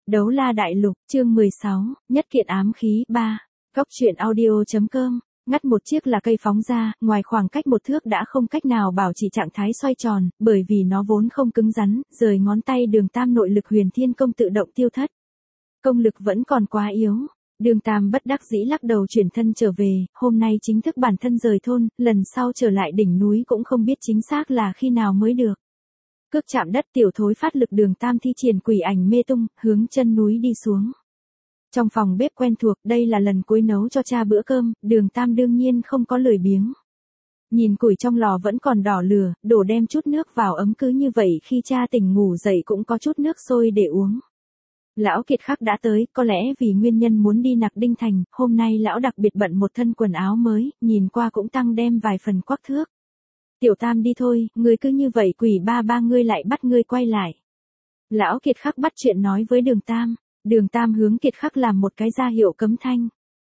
Đấu la đại lục, chương 16, nhất kiện ám khí 3. Góc truyện audio.com. Ngắt một chiếc là cây phóng ra, ngoài khoảng cách một thước đã không cách nào bảo trì trạng thái xoay tròn, bởi vì nó vốn không cứng rắn, rời ngón tay Đường Tam nội lực huyền thiên công tự động tiêu thất. Công lực vẫn còn quá yếu. Đường Tam bất đắc dĩ lắc đầu chuyển thân trở về, hôm nay chính thức bản thân rời thôn, lần sau trở lại đỉnh núi cũng không biết chính xác là khi nào mới được. Cước chạm đất tiểu thối phát lực Đường Tam thi triển quỷ ảnh mê tung, hướng chân núi đi xuống. Trong phòng bếp quen thuộc, đây là lần cuối nấu cho cha bữa cơm, Đường Tam đương nhiên không có lười biếng. Nhìn củi trong lò vẫn còn đỏ lửa, đổ đem chút nước vào ấm cứ như vậy khi cha tỉnh ngủ dậy cũng có chút nước sôi để uống. Lão Kiệt Khắc đã tới, có lẽ vì nguyên nhân muốn đi Nặc Đinh Thành, hôm nay lão đặc biệt bận một thân quần áo mới, nhìn qua cũng tăng đem vài phần quắc thước. Tiểu Tam đi thôi, ngươi cứ như vậy quỷ ba ngươi lại bắt ngươi quay lại. Lão Kiệt Khắc bắt chuyện nói với Đường Tam. Đường Tam hướng Kiệt Khắc làm một cái ra hiệu cấm thanh.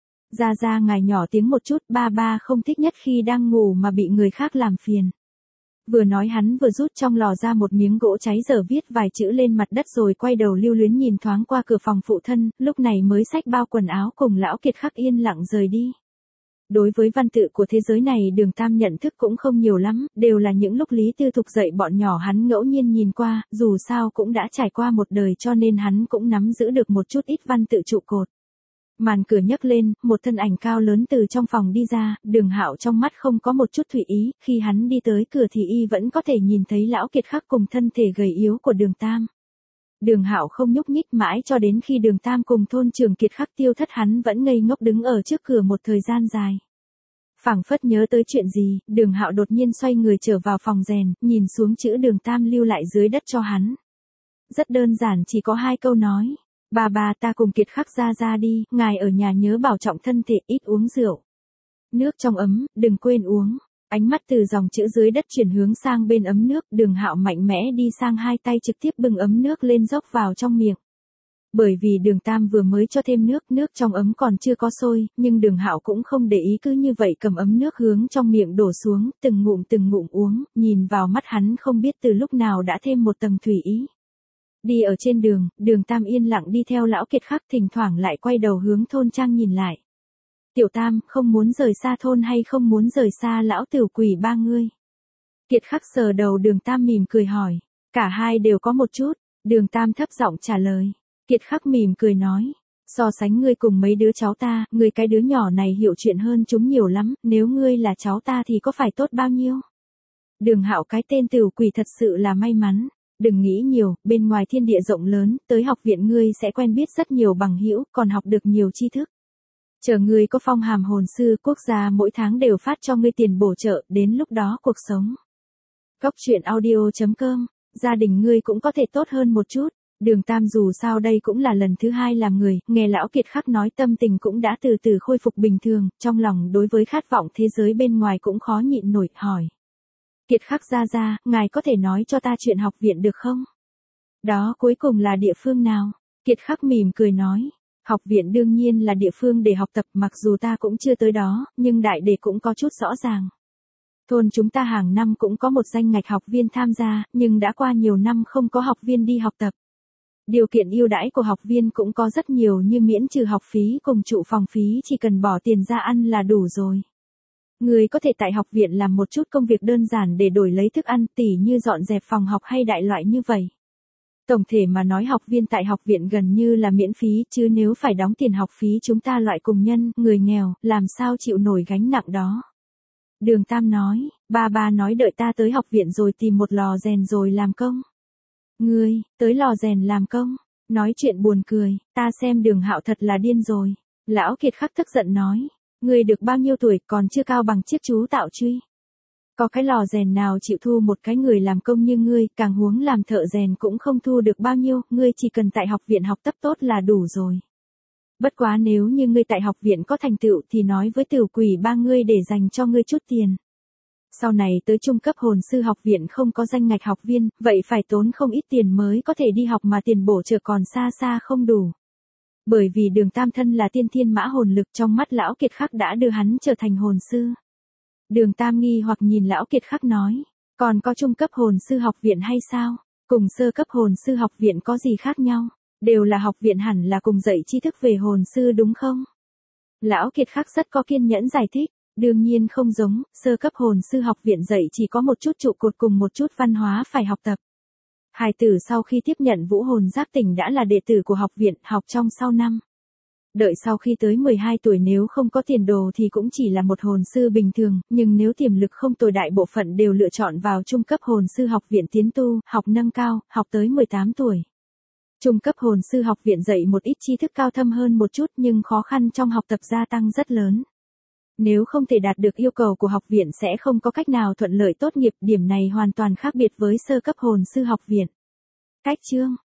Ra ngài nhỏ tiếng một chút, ba không thích nhất khi đang ngủ mà bị người khác làm phiền. Vừa nói hắn vừa rút trong lò ra một miếng gỗ cháy dở viết vài chữ lên mặt đất rồi quay đầu lưu luyến nhìn thoáng qua cửa phòng phụ thân, lúc này mới xách bao quần áo cùng lão Kiệt Khắc yên lặng rời đi. Đối với văn tự của thế giới này Đường Tam nhận thức cũng không nhiều lắm, đều là những lúc Lý Tư Thục dạy bọn nhỏ hắn ngẫu nhiên nhìn qua, dù sao cũng đã trải qua một đời cho nên hắn cũng nắm giữ được một chút ít văn tự trụ cột. Màn cửa nhấc lên, một thân ảnh cao lớn từ trong phòng đi ra, Đường Hạo trong mắt không có một chút thủy ý, khi hắn đi tới cửa thì y vẫn có thể nhìn thấy lão Kiệt Khắc cùng thân thể gầy yếu của Đường Tam. Đường Hạo không nhúc nhích mãi cho đến khi Đường Tam cùng thôn trưởng Kiệt Khắc tiêu thất hắn vẫn ngây ngốc đứng ở trước cửa một thời gian dài. Phảng phất nhớ tới chuyện gì, Đường Hạo đột nhiên xoay người trở vào phòng rèn, nhìn xuống chữ Đường Tam lưu lại dưới đất cho hắn. Rất đơn giản chỉ có 2 câu nói. Ba ta cùng Kiệt Khắc ra đi, ngài ở nhà nhớ bảo trọng thân thể ít uống rượu. Nước trong ấm, đừng quên uống. Ánh mắt từ dòng chữ dưới đất chuyển hướng sang bên ấm nước, Đường Hạo mạnh mẽ đi sang 2 tay trực tiếp bưng ấm nước lên dốc vào trong miệng. Bởi vì Đường Tam vừa mới cho thêm nước trong ấm còn chưa có sôi, nhưng Đường Hạo cũng không để ý cứ như vậy cầm ấm nước hướng trong miệng đổ xuống, từng ngụm uống, nhìn vào mắt hắn không biết từ lúc nào đã thêm một tầng thủy ý. Đi ở trên đường, Đường Tam yên lặng đi theo lão Kiệt Khắc thỉnh thoảng lại quay đầu hướng thôn trang nhìn lại. Tiểu Tam, không muốn rời xa thôn hay không muốn rời xa lão tiểu quỷ ba ngươi? Kiệt Khắc sờ đầu Đường Tam mỉm cười hỏi. Cả hai đều có một chút, Đường Tam thấp giọng trả lời. Kiệt Khắc mỉm cười nói. So sánh ngươi cùng mấy đứa cháu ta, ngươi cái đứa nhỏ này hiểu chuyện hơn chúng nhiều lắm, nếu ngươi là cháu ta thì có phải tốt bao nhiêu? Đường Hạo cái tên tiểu quỷ thật sự là may mắn. Đừng nghĩ nhiều, bên ngoài thiên địa rộng lớn, tới học viện ngươi sẽ quen biết rất nhiều bằng hữu, còn học được nhiều tri thức. Chờ ngươi có phong hàm hồn sư, quốc gia mỗi tháng đều phát cho ngươi tiền bổ trợ, đến lúc đó cuộc sống. Góc truyện audio.com, gia đình ngươi cũng có thể tốt hơn một chút. Đường Tam dù sao đây cũng là lần thứ 2 làm người, nghe lão Kiệt Khắc nói tâm tình cũng đã từ từ khôi phục bình thường, trong lòng đối với khát vọng thế giới bên ngoài cũng khó nhịn nổi, hỏi. Kiệt Khắc ra, ngài có thể nói cho ta chuyện học viện được không? Đó cuối cùng là địa phương nào? Kiệt Khắc mỉm cười nói. Học viện đương nhiên là địa phương để học tập mặc dù ta cũng chưa tới đó, nhưng đại để cũng có chút rõ ràng. Thôn chúng ta hàng năm cũng có một danh ngạch học viên tham gia, nhưng đã qua nhiều năm không có học viên đi học tập. Điều kiện ưu đãi của học viên cũng có rất nhiều như miễn trừ học phí cùng trụ phòng phí chỉ cần bỏ tiền ra ăn là đủ rồi. Người có thể tại học viện làm một chút công việc đơn giản để đổi lấy thức ăn tỉ như dọn dẹp phòng học hay đại loại như vậy. Tổng thể mà nói học viên tại học viện gần như là miễn phí chứ nếu phải đóng tiền học phí chúng ta loại cùng nhân, người nghèo, làm sao chịu nổi gánh nặng đó. Đường Tam nói, ba nói đợi ta tới học viện rồi tìm một lò rèn rồi làm công. Ngươi, tới lò rèn làm công, nói chuyện buồn cười, ta xem Đường Hạo thật là điên rồi. Lão Kiệt Khắc tức giận nói. Ngươi được bao nhiêu tuổi còn chưa cao bằng chiếc chú tạo truy. Có cái lò rèn nào chịu thu một cái người làm công như ngươi, càng huống làm thợ rèn cũng không thu được bao nhiêu, ngươi chỉ cần tại học viện học tập tốt là đủ rồi. Bất quá nếu như ngươi tại học viện có thành tựu thì nói với tiểu quỷ ba ngươi để dành cho ngươi chút tiền. Sau này tới trung cấp hồn sư học viện không có danh ngạch học viên, vậy phải tốn không ít tiền mới có thể đi học mà tiền bổ trợ còn xa không đủ. Bởi vì Đường Tam thân là tiên thiên mã hồn lực trong mắt lão Kiệt Khắc đã đưa hắn trở thành hồn sư. Đường Tam nghi hoặc nhìn lão Kiệt Khắc nói, còn có trung cấp hồn sư học viện hay sao? Cùng sơ cấp hồn sư học viện có gì khác nhau? Đều là học viện hẳn là cùng dạy tri thức về hồn sư đúng không? Lão Kiệt Khắc rất có kiên nhẫn giải thích. Đương nhiên không giống, sơ cấp hồn sư học viện dạy chỉ có một chút trụ cột cùng một chút văn hóa phải học tập. Hài tử sau khi tiếp nhận vũ hồn giáp tỉnh đã là đệ tử của học viện, học trong sau năm. Đợi sau khi tới 12 tuổi nếu không có tiền đồ thì cũng chỉ là một hồn sư bình thường, nhưng nếu tiềm lực không tồi đại bộ phận đều lựa chọn vào trung cấp hồn sư học viện tiến tu, học nâng cao, học tới 18 tuổi. Trung cấp hồn sư học viện dạy một ít tri thức cao thâm hơn một chút nhưng khó khăn trong học tập gia tăng rất lớn. Nếu không thể đạt được yêu cầu của học viện sẽ không có cách nào thuận lợi tốt nghiệp, điểm này hoàn toàn khác biệt với sơ cấp hồn sư học viện. Cách chương